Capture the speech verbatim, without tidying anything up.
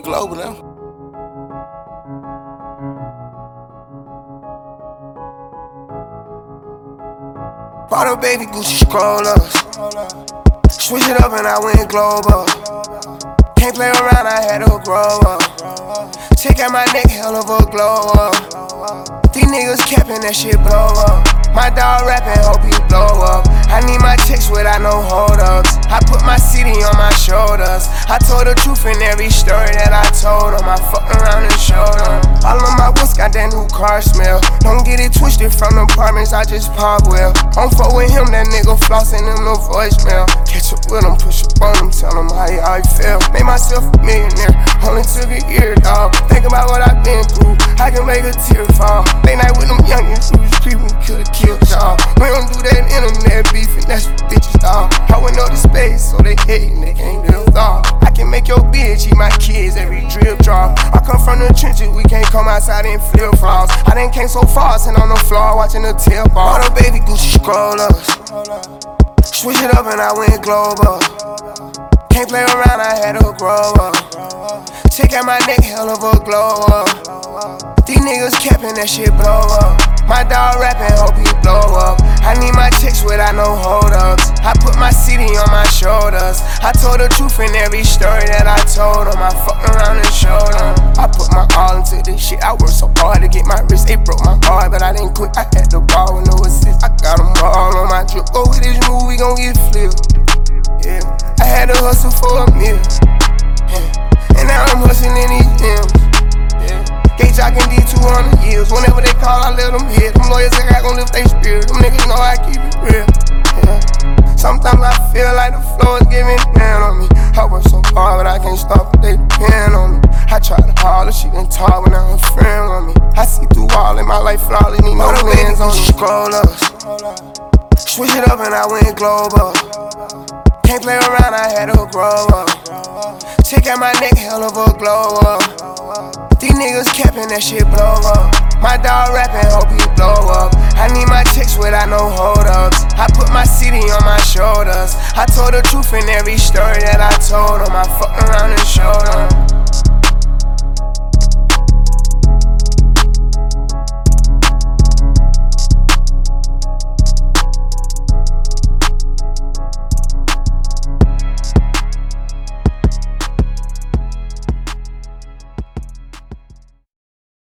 We global now. Bought a baby Gucci scrollers. Switch it up and I went global. Can't play around, I had to grow up. Check out my neck, hell of a glow up. These niggas capping, that shit blow up. My dog rapping, hope he blow up. I need my checks without no hold-ups. I put my city on my shoulders. I told the truth in every story that I told them. I fucked around and showed them. All of my woods got that new car smell. Don't get it twisted from the apartments, I just pop well. Don't fuck with him, that nigga flossing him no voicemail. Catch up with him, push up on him, tell him how I feel. Made myself a millionaire, only took a year, dawg. Think about what I've been through, I can make a tear fall. Late night with them youngins, who was creeping, could've killed y'all. We don't do that internet beefing, that's what bitches, dawg. I went up to space, so they hatin', they can't live, dawg. I can make your bitch eat my kids every drip drop. I come from the trenches, we can't come outside and flip flops. I done came so far, sitting on the floor watching the tail ball. Bought a baby Gucci scrollers. Switch it up and I went global. Can't play around, I had to grow up. Check out my neck, hell of a glow up. These niggas capping, that shit blow up. My dog rapping, hope he blow up. I need my checks without no hold-ups. I put my city on my shoulders. I told the truth in every story that I told them. I fucked around and showed them. I put my all into this shit. I worked so hard to get my wrist. They broke my heart, but I didn't quit. I had the ball with no assist. I got them all on my drip. Go with this move, we gon' get flipped. Yeah, I had to hustle for a meal. Yeah. And now I'm hustling in these gyms. Yeah. Gate jockin' D two hundred years. Whenever they call, I let them hit. Them lawyers think I gon' lift they spirit. Them niggas know I keep it real. Yeah. Sometimes I feel like the floor is giving in on me. I work so hard, but I can't stop, but they depend on me. I try to holler, she done talk, but now her friend on me. I see through all in my life, flawless, need no lens on me. Scrollers. Switch it up and I went global. Can't play around, I had to grow up. Check out my neck, hell of a glow up. These niggas capping, that shit blow up. My dog rapping, hope he blow up. I need my checks without no hold-ups. I put my city on my shoulders. I told the truth in every story that I told them. I fucked around and showed them.